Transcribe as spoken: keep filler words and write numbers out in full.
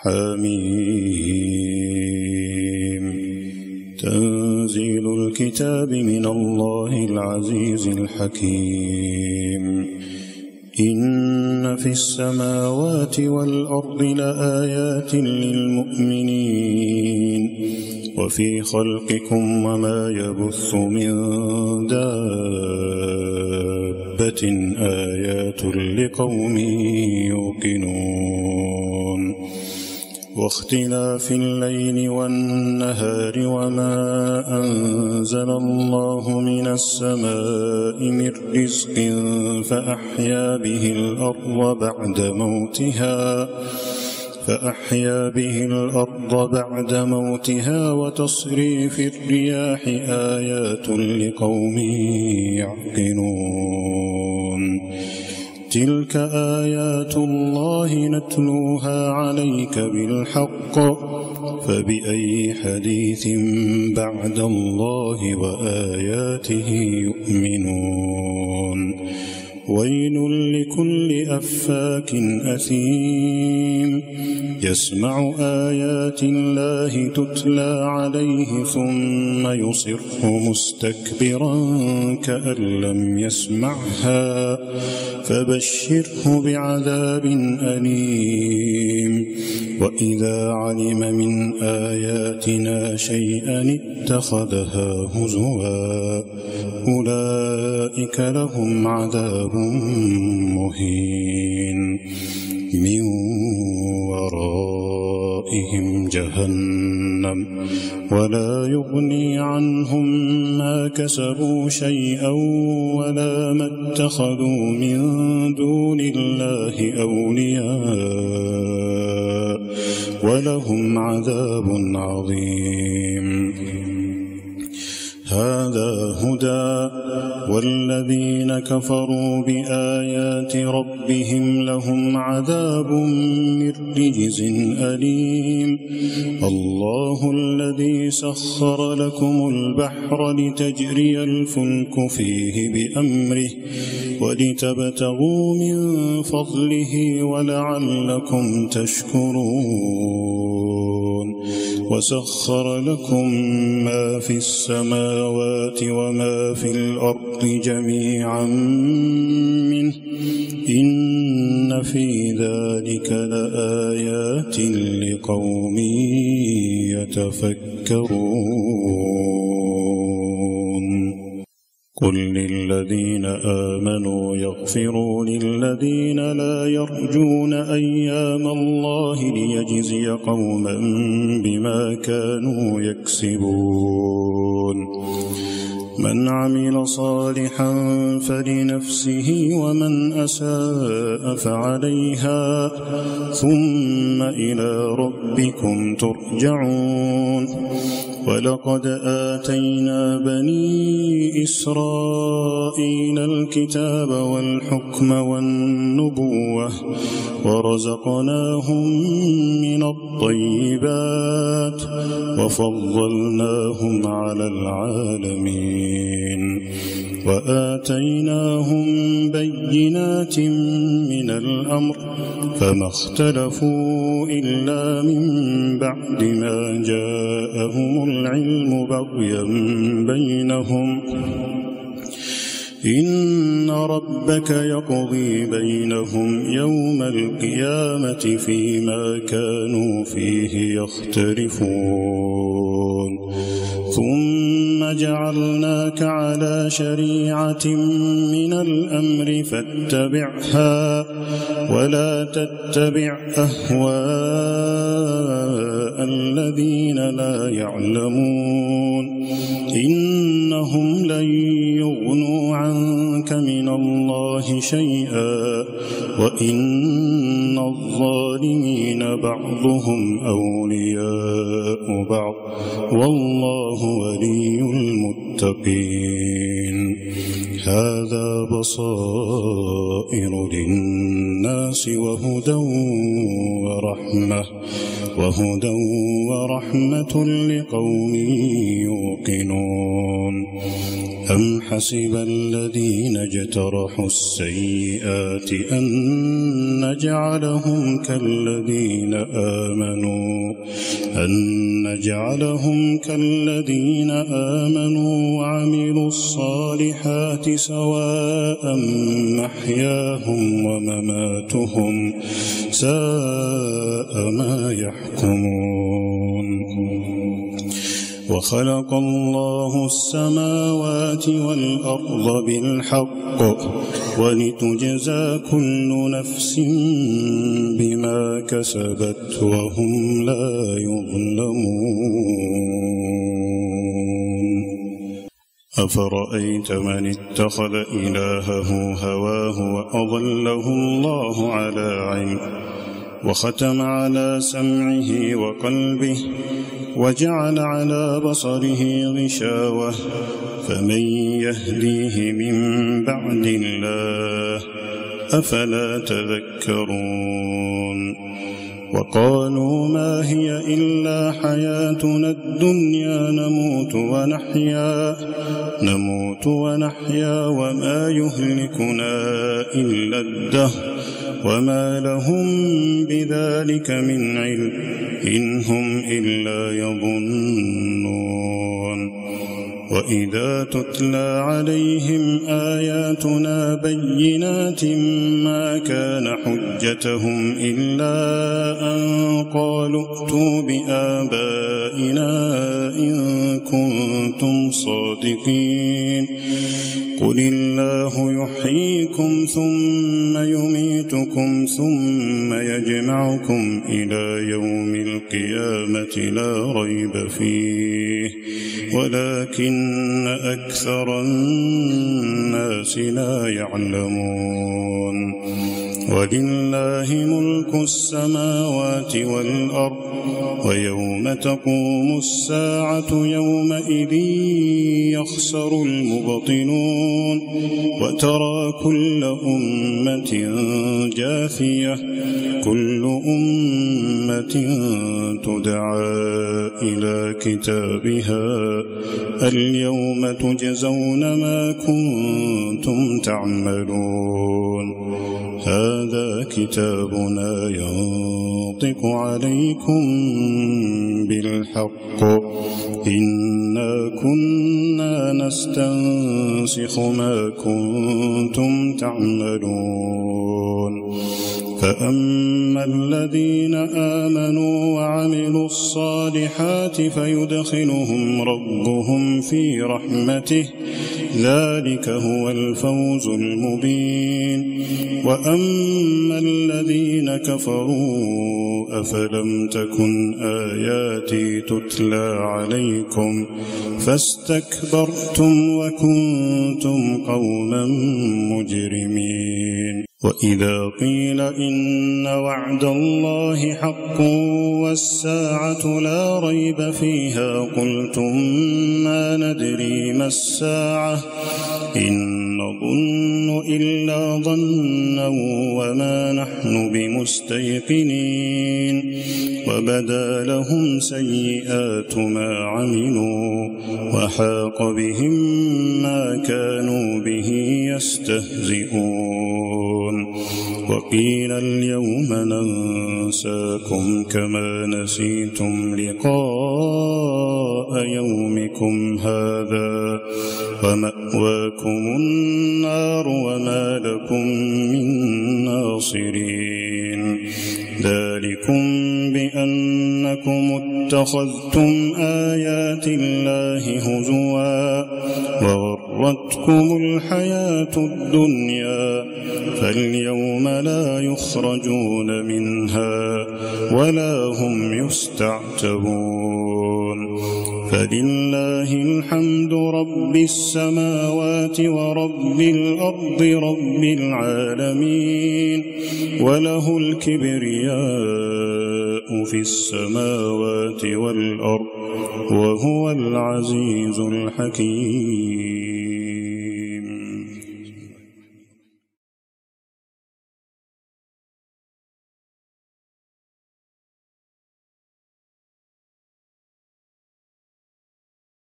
حميم. تنزيل الكتاب من الله العزيز الحكيم. إن في السماوات والأرض لآيات للمؤمنين وفي خلقكم وما يبث من دابة آيات لقوم يوقنون. واختلاف الليل والنهار وما أنزل الله من السماء من رزق فأحيا به الأرض بعد موتها فأحيا به الأرض بعد موتها وتصريف الرياح آيات لقوم يعقلون. تلك آيات الله نتلوها عليك بالحق فبأي حديث بعد الله وآياته يؤمنون. ويل لكل أفاك أثيم يسمع آيات الله تتلى عليه ثم يصر مستكبرا كأن لم يسمعها فبشره بعذاب أليم. وإذا علم من آياتنا شيئا اتخذها هزوا أولئك لهم عذاب مهين من ورائهم جهنم ولا يغني عنهم ما كسبوا شيئا ولا ما اتخذوا من دون الله أولياء ولهم عذاب عظيم. هذا هدى والذين كفروا بآيات ربهم لهم عذاب من رجز أليم. الله الذي سخر لكم البحر لتجري الفلك فيه بأمره ولتبتغوا من فضله ولعلكم تشكرون. وسخر لكم ما في السماوات وما في الأرض جميعا منه إن في ذلك لآيات لقوم يتفكرون. قل للذين آمنوا يغفروا للذين لا يرجون أيام الله ليجزي قوما بما كانوا يكسبون. من عمل صالحا فلنفسه ومن أساء فعليها ثم إلى ربكم ترجعون. ولقد آتينا بني إسرائيل الكتاب والحكم والنبوة ورزقناهم من الطيبات وفضلناهم على العالمين وآتيناهم بينات من الأمر فما اختلفوا إلا من بعد ما جاءهم العلم بغيا بينهم إن ربك يقضي بينهم يوم القيامة فيما كانوا فيه يختلفون. ثم جعلناك على شريعة من الأمر فاتبعها ولا تتبع أهواء الذين لا يعلمون إنهم لن يغنوا عنك من الله شيئا وإن الظالمين بعضهم أولياء بعض والله ولي المتقين. هذا بصائر للناس وهدى ورحمة وهدى ورحمة لقوم يوقنون أم حسب الذين اجترحوا السيئات أن نجعلهم كالذين آمنوا أن نجعلهم كالذين آمنوا وعملوا الصالحات سواء محياهم ومماتهم ساء ما يحكمون وخلق الله السماوات والأرض بالحق ولتجزى كل نفس بما كسبت وهم لا يظلمون أفرأيت من اتخذ إلهه هواه وأضله الله على علم وختم على سمعه وقلبه وجعل على بصره غشاوة فمن يهديه من بعد الله أفلا تذكرون وقالوا ما هي إلا حياتنا الدنيا نموت ونحيا نموت ونحيا وما يهلكنا إلا الدهر وما لهم بذلك من علم إن هم إلا يظنون وإذا تتلى عليهم آياتنا بينات ما كان حجتهم إلا أن قالوا ائتوا بآبائنا إن كنتم صادقين قل الله يحييكم ثم يميتكم ثم يجمعكم إلى يوم القيامة لا ريب فيه ولكن أكثر الناس لا يعلمون ولله ملك السماوات والأرض ويوم تقوم الساعة يومئذ يخسر المبطلون وترى كل أمة جاثية كل أمة تدعى إلى كتابها اليوم تجزون ما كنتم تعملون هذا كتابنا ينطق عليكم بالحق إنا كنا نستنسخ ما كنتم تعملون فأما الذين آمنوا وعملوا الصالحات فيدخلهم ربهم في رحمته ذلك هو الفوز المبين وأما الذين كفروا أفلم تكن آياتي تتلى عليكم فاستكبرتم وكنتم قوما مجرمين وإذا قيل إن وعد الله حق والساعة لا ريب فيها قلتم ما ندري ما الساعة إن نظن إلا ظنا وما نحن بمستيقنين وبدا لهم سيئات ما عملوا وحاق بهم ما كانوا به يستهزئون وقيل اليوم ننساكم كما نسيتم لقاء يومكم هذا ومأواكم النار وما لكم من ناصرين ذلكم بأنكم اتخذتم آيات الله هزوا وغرتكم الحياة الدنيا فاليوم لا يخرجون منها ولا هم يستعتبون فلله الحمد رب السماوات ورب الأرض رب العالمين وله الكبرياء في السماوات والأرض وهو العزيز الحكيم.